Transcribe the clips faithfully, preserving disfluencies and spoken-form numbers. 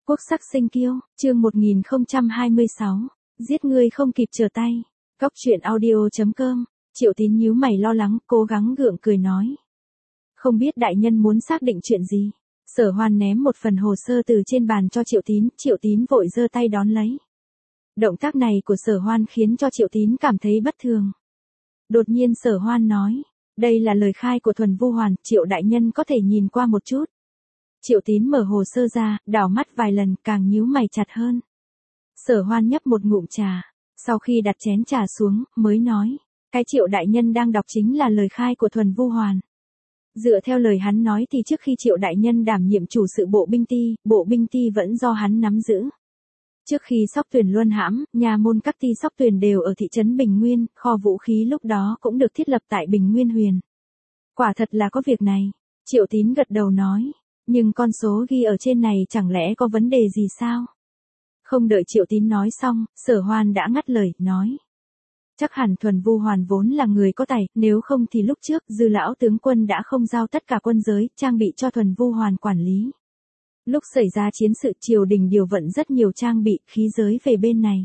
Quốc sắc sinh kiêu, chương một nghìn không trăm hai mươi sáu, giết ngươi không kịp trở tay. Cóc truyện audio chấm com, Triệu Tín nhíu mày lo lắng, cố gắng gượng cười nói. Không biết đại nhân muốn xác định chuyện gì. Sở Hoan ném một phần hồ sơ từ trên bàn cho Triệu Tín, Triệu Tín vội giơ tay đón lấy. Động tác này của Sở Hoan khiến cho Triệu Tín cảm thấy bất thường. Đột nhiên Sở Hoan nói, đây là lời khai của Thuần Vu Hoàn, Triệu đại nhân có thể nhìn qua một chút. Triệu Tín mở hồ sơ ra, đảo mắt vài lần, càng nhíu mày chặt hơn. Sở Hoan nhấp một ngụm trà, sau khi đặt chén trà xuống, mới nói, cái Triệu đại nhân đang đọc chính là lời khai của Thuần Vu Hoàn. Dựa theo lời hắn nói thì trước khi Triệu đại nhân đảm nhiệm chủ sự bộ binh ty, bộ binh ty vẫn do hắn nắm giữ. Trước khi Sóc Tuyền luân hãm, nhà môn các ty Sóc Tuyền đều ở thị trấn Bình Nguyên, kho vũ khí lúc đó cũng được thiết lập tại Bình Nguyên Huyền. Quả thật là có việc này. Triệu Tín gật đầu nói. Nhưng con số ghi ở trên này chẳng lẽ có vấn đề gì sao? Không đợi Triệu Tín nói xong, Sở Hoan đã ngắt lời, nói. Chắc hẳn Thuần Vu Hoàn vốn là người có tài, nếu không thì lúc trước Dư lão tướng quân đã không giao tất cả quân giới, trang bị cho Thuần Vu Hoàn quản lý. Lúc xảy ra chiến sự triều đình điều vận rất nhiều trang bị, khí giới về bên này.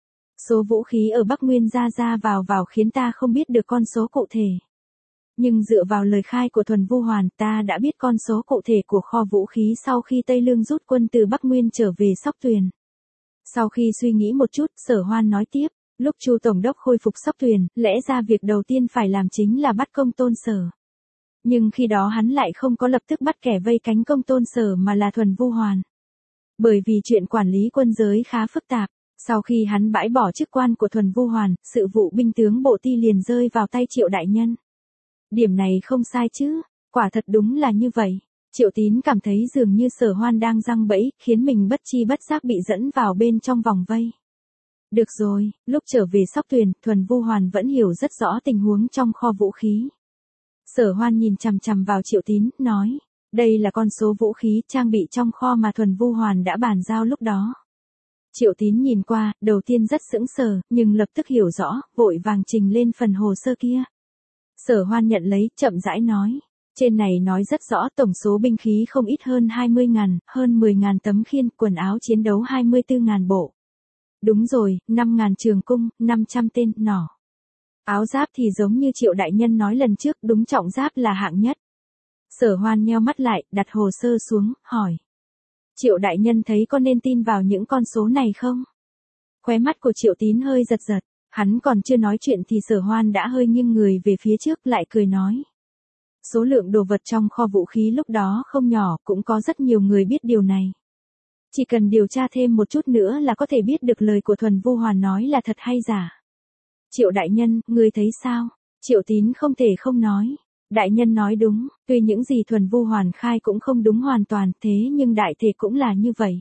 Số vũ khí ở Bắc Nguyên ra ra vào vào khiến ta không biết được con số cụ thể. Nhưng dựa vào lời khai của Thuần Vu Hoàn, ta đã biết con số cụ thể của kho vũ khí sau khi Tây Lương rút quân từ Bắc Nguyên trở về Sóc Tuyền. Sau khi suy nghĩ một chút, Sở Hoan nói tiếp, lúc Chu Tổng đốc khôi phục Sóc Tuyền, lẽ ra việc đầu tiên phải làm chính là bắt Công Tôn Sở. Nhưng khi đó hắn lại không có lập tức bắt kẻ vây cánh Công Tôn Sở mà là Thuần Vu Hoàn. Bởi vì chuyện quản lý quân giới khá phức tạp, sau khi hắn bãi bỏ chức quan của Thuần Vu Hoàn, sự vụ binh tướng bộ ty liền rơi vào tay Triệu đại nhân. Điểm này không sai chứ, quả thật đúng là như vậy. Triệu Tín cảm thấy dường như Sở Hoan đang giăng bẫy, khiến mình bất chi bất giác bị dẫn vào bên trong vòng vây. Được rồi, lúc trở về Sóc Tuyền, Thuần Vu Hoàn vẫn hiểu rất rõ tình huống trong kho vũ khí. Sở Hoan nhìn chằm chằm vào Triệu Tín, nói, đây là con số vũ khí trang bị trong kho mà Thuần Vu Hoàn đã bàn giao lúc đó. Triệu Tín nhìn qua, đầu tiên rất sững sờ, nhưng lập tức hiểu rõ, vội vàng trình lên phần hồ sơ kia. Sở Hoan nhận lấy, chậm rãi nói. Trên này nói rất rõ tổng số binh khí không ít hơn hai mươi nghìn, hơn mười nghìn tấm khiên, quần áo chiến đấu hai mươi tư nghìn bộ. Đúng rồi, năm nghìn trường cung, năm trăm tên, nỏ. Áo giáp thì giống như Triệu đại nhân nói lần trước, đúng trọng giáp là hạng nhất. Sở Hoan nheo mắt lại, đặt hồ sơ xuống, hỏi. Triệu đại nhân thấy có nên tin vào những con số này không? Khóe mắt của Triệu Tín hơi giật giật. Hắn còn chưa nói chuyện thì Sở Hoan đã hơi nghiêng người về phía trước lại cười nói. Số lượng đồ vật trong kho vũ khí lúc đó không nhỏ, cũng có rất nhiều người biết điều này. Chỉ cần điều tra thêm một chút nữa là có thể biết được lời của Thuần Vu Hoàn nói là thật hay giả. Triệu đại nhân, ngươi thấy sao? Triệu Tín không thể không nói. Đại nhân nói đúng, tuy những gì Thuần Vu Hoàn khai cũng không đúng hoàn toàn, thế nhưng đại thể cũng là như vậy.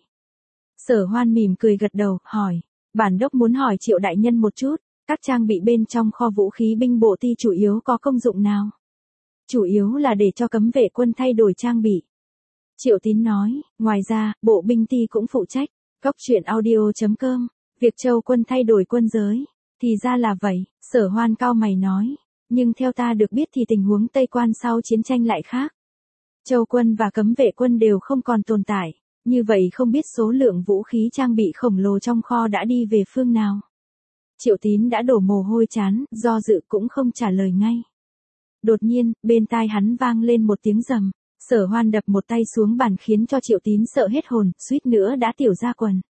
Sở Hoan mỉm cười gật đầu, hỏi. Bản đốc muốn hỏi Triệu đại nhân một chút, các trang bị bên trong kho vũ khí binh bộ ty chủ yếu có công dụng nào? Chủ yếu là để cho cấm vệ quân thay đổi trang bị. Triệu Tín nói, ngoài ra, bộ binh ty cũng phụ trách. Cóc truyện audio chấm com, việc Châu quân thay đổi quân giới. Thì ra là vậy, Sở Hoan cao mày nói. Nhưng theo ta được biết thì tình huống Tây Quan sau chiến tranh lại khác. Châu quân và cấm vệ quân đều không còn tồn tại. Như vậy không biết số lượng vũ khí trang bị khổng lồ trong kho đã đi về phương nào. Triệu Tín đã đổ mồ hôi chán, do dự cũng không trả lời ngay. Đột nhiên, bên tai hắn vang lên một tiếng rầm. Sở Hoan đập một tay xuống bàn khiến cho Triệu Tín sợ hết hồn, suýt nữa đã tiểu ra quần.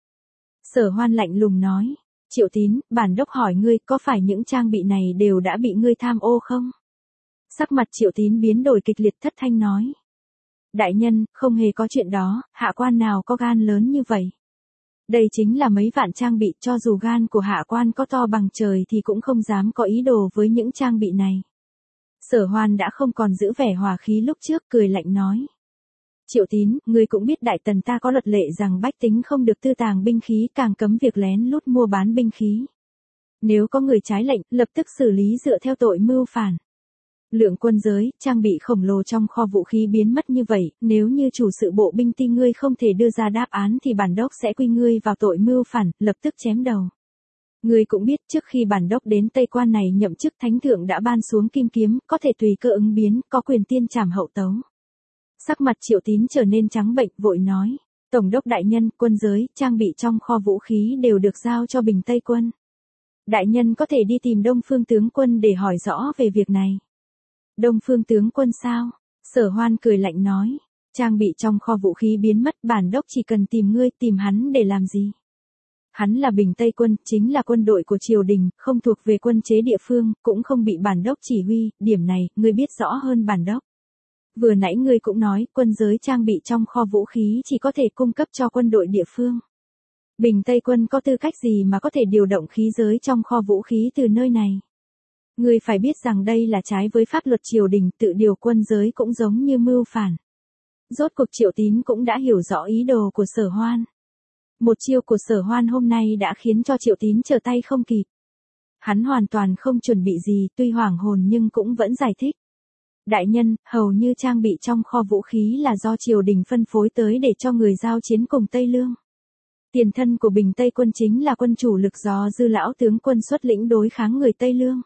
Sở Hoan lạnh lùng nói. Triệu Tín, bản đốc hỏi ngươi có phải những trang bị này đều đã bị ngươi tham ô không? Sắc mặt Triệu Tín biến đổi kịch liệt, thất thanh nói. Đại nhân, không hề có chuyện đó, hạ quan nào có gan lớn như vậy. Đây chính là mấy vạn trang bị, cho dù gan của hạ quan có to bằng trời thì cũng không dám có ý đồ với những trang bị này. Sở Hoan đã không còn giữ vẻ hòa khí lúc trước, cười lạnh nói. Triệu Tín, ngươi cũng biết đại tần ta có luật lệ rằng bách tính không được tư tàng binh khí, càng cấm việc lén lút mua bán binh khí. Nếu có người trái lệnh, lập tức xử lý dựa theo tội mưu phản. Lượng quân giới, trang bị khổng lồ trong kho vũ khí biến mất như vậy, nếu như chủ sự bộ binh ty ngươi không thể đưa ra đáp án thì bản đốc sẽ quy ngươi vào tội mưu phản, lập tức chém đầu. Ngươi cũng biết trước khi bản đốc đến Tây Quan này nhậm chức thánh thượng đã ban xuống kim kiếm, có thể tùy cơ ứng biến, có quyền tiên trảm hậu tấu. Sắc mặt Triệu Tín trở nên trắng bệch, vội nói. Tổng đốc đại nhân, quân giới, trang bị trong kho vũ khí đều được giao cho Bình Tây quân. Đại nhân có thể đi tìm Đông Phương tướng quân để hỏi rõ về việc này. Đông Phương tướng quân sao? Sở Hoan cười lạnh nói. Trang bị trong kho vũ khí biến mất, bản đốc chỉ cần tìm ngươi, tìm hắn để làm gì? Hắn là Bình Tây quân, chính là quân đội của triều đình, không thuộc về quân chế địa phương, cũng không bị bản đốc chỉ huy, điểm này, ngươi biết rõ hơn bản đốc. Vừa nãy ngươi cũng nói, quân giới trang bị trong kho vũ khí chỉ có thể cung cấp cho quân đội địa phương. Bình Tây quân có tư cách gì mà có thể điều động khí giới trong kho vũ khí từ nơi này? Ngươi phải biết rằng đây là trái với pháp luật triều đình, tự điều quân giới cũng giống như mưu phản. Rốt cuộc Triệu Tín cũng đã hiểu rõ ý đồ của Sở Hoan. Một chiêu của Sở Hoan hôm nay đã khiến cho Triệu Tín trở tay không kịp. Hắn hoàn toàn không chuẩn bị gì, tuy hoảng hồn nhưng cũng vẫn giải thích. Đại nhân, hầu như trang bị trong kho vũ khí là do triều đình phân phối tới để cho người giao chiến cùng Tây Lương. Tiền thân của Bình Tây quân chính là quân chủ lực do Dư lão tướng quân xuất lĩnh đối kháng người Tây Lương.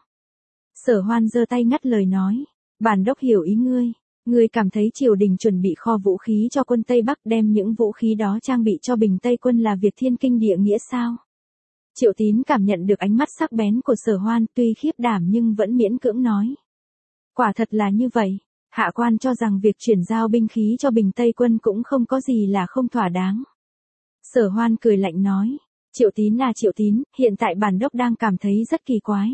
Sở Hoan giơ tay ngắt lời nói, bản đốc hiểu ý ngươi. Ngươi cảm thấy triều đình chuẩn bị kho vũ khí cho quân Tây Bắc, đem những vũ khí đó trang bị cho Bình Tây quân là việc thiên kinh địa nghĩa sao? Triệu Tín cảm nhận được ánh mắt sắc bén của Sở Hoan, tuy khiếp đảm nhưng vẫn miễn cưỡng nói. Quả thật là như vậy, hạ quan cho rằng việc chuyển giao binh khí cho Bình Tây quân cũng không có gì là không thỏa đáng. Sở Hoan cười lạnh nói, Triệu Tín à Triệu Tín, hiện tại bản đốc đang cảm thấy rất kỳ quái.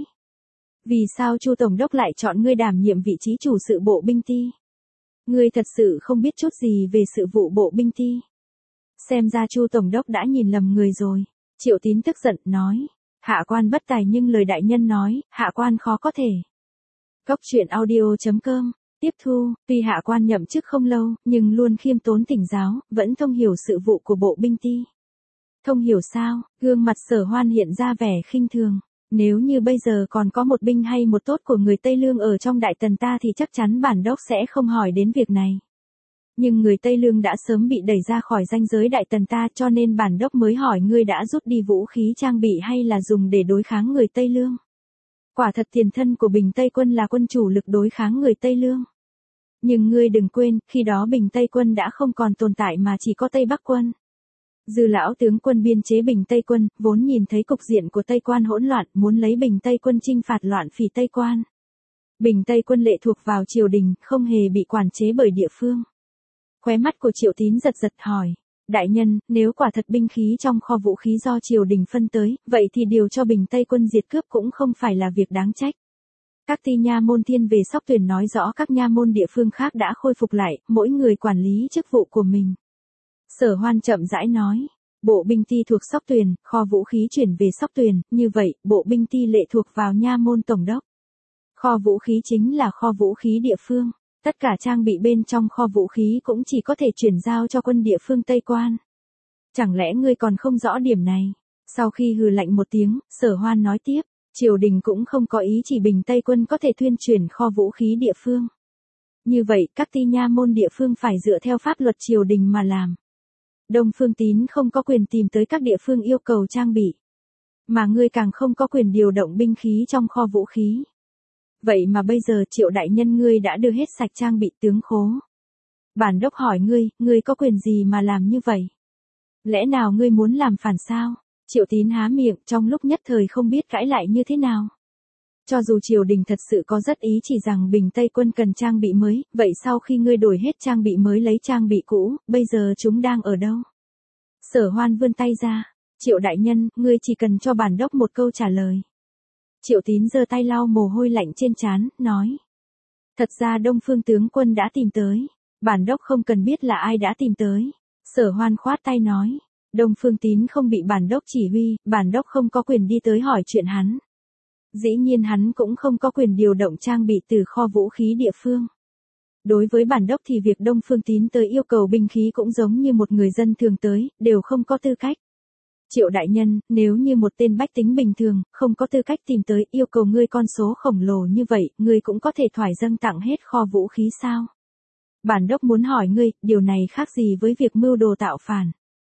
Vì sao Chu tổng đốc lại chọn ngươi đảm nhiệm vị trí chủ sự bộ binh ty? Ngươi thật sự không biết chút gì về sự vụ bộ binh ty. Xem ra Chu tổng đốc đã nhìn lầm người rồi. Triệu Tín tức giận nói, hạ quan bất tài nhưng lời đại nhân nói, hạ quan khó có thể. Cốc truyện audio chấm com tiếp thu, tuy hạ quan nhậm chức không lâu, nhưng luôn khiêm tốn tỉnh giáo, vẫn thông hiểu sự vụ của bộ binh ty. Thông hiểu sao? Gương mặt Sở Hoan hiện ra vẻ khinh thường. Nếu như bây giờ còn có một binh hay một tốt của người Tây Lương ở trong Đại Tần ta thì chắc chắn bản đốc sẽ không hỏi đến việc này. Nhưng người Tây Lương đã sớm bị đẩy ra khỏi ranh giới Đại Tần ta, cho nên bản đốc mới hỏi ngươi đã rút đi vũ khí trang bị hay là dùng để đối kháng người Tây Lương. Quả thật tiền thân của Bình Tây quân là quân chủ lực đối kháng người Tây Lương. Nhưng ngươi đừng quên, khi đó Bình Tây quân đã không còn tồn tại mà chỉ có Tây Bắc quân. Dư lão tướng quân biên chế Bình Tây quân, vốn nhìn thấy cục diện của Tây Quan hỗn loạn, muốn lấy Bình Tây quân chinh phạt loạn phỉ Tây Quan. Bình Tây quân lệ thuộc vào triều đình, không hề bị quản chế bởi địa phương. Khóe mắt của Triệu Tín giật giật hỏi, đại nhân, nếu quả thật binh khí trong kho vũ khí do triều đình phân tới, vậy thì điều cho Bình Tây quân diệt cướp cũng không phải là việc đáng trách. Các ty nha môn thiên về Sóc Tuyền nói rõ các nha môn địa phương khác đã khôi phục lại, mỗi người quản lý chức vụ của mình. Sở Hoan chậm rãi nói, bộ binh ty thuộc Sóc Tuyền, kho vũ khí chuyển về Sóc Tuyền, như vậy, bộ binh ty lệ thuộc vào nha môn tổng đốc. Kho vũ khí chính là kho vũ khí địa phương, tất cả trang bị bên trong kho vũ khí cũng chỉ có thể chuyển giao cho quân địa phương Tây Quan. Chẳng lẽ ngươi còn không rõ điểm này? Sau khi hừ lạnh một tiếng, Sở Hoan nói tiếp, triều đình cũng không có ý chỉ Bình Tây quân có thể thuyên chuyển kho vũ khí địa phương. Như vậy, các ty nha môn địa phương phải dựa theo pháp luật triều đình mà làm. Đông Phương Tín không có quyền tìm tới các địa phương yêu cầu trang bị. Mà ngươi càng không có quyền điều động binh khí trong kho vũ khí. Vậy mà bây giờ Triệu đại nhân ngươi đã đưa hết sạch trang bị tướng khố. Bản đốc hỏi ngươi, ngươi có quyền gì mà làm như vậy? Lẽ nào ngươi muốn làm phản sao? Triệu Tín há miệng trong lúc nhất thời không biết cãi lại như thế nào. Cho dù triều đình thật sự có rất ý chỉ rằng Bình Tây quân cần trang bị mới, vậy sau khi ngươi đổi hết trang bị mới lấy trang bị cũ, bây giờ chúng đang ở đâu? Sở Hoan vươn tay ra, Triệu đại nhân, ngươi chỉ cần cho bản đốc một câu trả lời. Triệu Tín giơ tay lau mồ hôi lạnh trên trán, nói. Thật ra Đông Phương tướng quân đã tìm tới, bản đốc không cần biết là ai đã tìm tới. Sở Hoan khoát tay nói, Đông Phương Tín không bị bản đốc chỉ huy, bản đốc không có quyền đi tới hỏi chuyện hắn. Dĩ nhiên hắn cũng không có quyền điều động trang bị từ kho vũ khí địa phương. Đối với bản đốc thì việc Đông Phương Tín tới yêu cầu binh khí cũng giống như một người dân thường tới, đều không có tư cách. Triệu đại nhân, nếu như một tên bách tính bình thường, không có tư cách tìm tới yêu cầu ngươi con số khổng lồ như vậy, ngươi cũng có thể thoải dâng tặng hết kho vũ khí sao? Bản đốc muốn hỏi ngươi, điều này khác gì với việc mưu đồ tạo phản?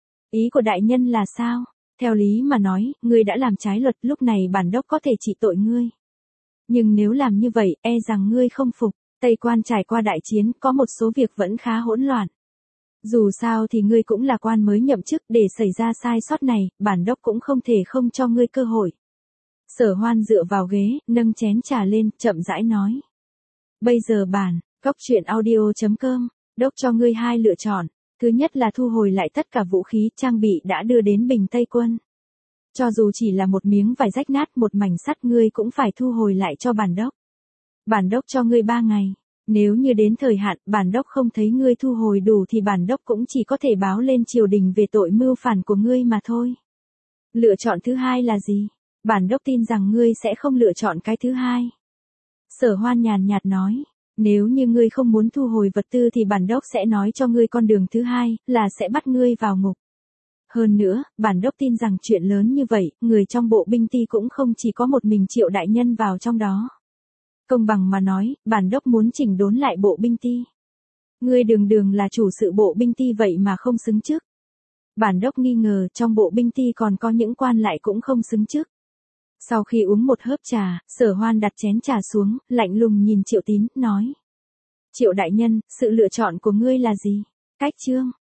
Ý của đại nhân là sao? Theo lý mà nói, ngươi đã làm trái luật, lúc này bản đốc có thể trị tội ngươi. Nhưng nếu làm như vậy, e rằng ngươi không phục. Tây Quan trải qua đại chiến, có một số việc vẫn khá hỗn loạn. Dù sao thì ngươi cũng là quan mới nhậm chức, để xảy ra sai sót này, bản đốc cũng không thể không cho ngươi cơ hội. Sở Hoan dựa vào ghế, nâng chén trà lên, chậm rãi nói. Bây giờ bản, góc truyện audio.com, đốc cho ngươi hai lựa chọn. Thứ nhất là thu hồi lại tất cả vũ khí, trang bị đã đưa đến Bình Tây Quân. Cho dù chỉ là một miếng vải rách nát, một mảnh sắt, ngươi cũng phải thu hồi lại cho bản đốc. Bản đốc cho ngươi ba ngày. Nếu như đến thời hạn, bản đốc không thấy ngươi thu hồi đủ thì bản đốc cũng chỉ có thể báo lên triều đình về tội mưu phản của ngươi mà thôi. Lựa chọn thứ hai là gì? Bản đốc tin rằng ngươi sẽ không lựa chọn cái thứ hai. Sở Hoan nhàn nhạt nói, nếu như ngươi không muốn thu hồi vật tư thì bản đốc sẽ nói cho ngươi con đường thứ hai, là sẽ bắt ngươi vào ngục. Hơn nữa, bản đốc tin rằng chuyện lớn như vậy, người trong bộ binh ty cũng không chỉ có một mình Triệu đại nhân vào trong đó. Công bằng mà nói, bản đốc muốn chỉnh đốn lại bộ binh ty. Ngươi đường đường là chủ sự bộ binh ty vậy mà không xứng chức. Bản đốc nghi ngờ trong bộ binh ty còn có những quan lại cũng không xứng chức. Sau khi uống một hớp trà, Sở Hoan đặt chén trà xuống, lạnh lùng nhìn Triệu Tín, nói. Triệu đại nhân, sự lựa chọn của ngươi là gì? Cách chương.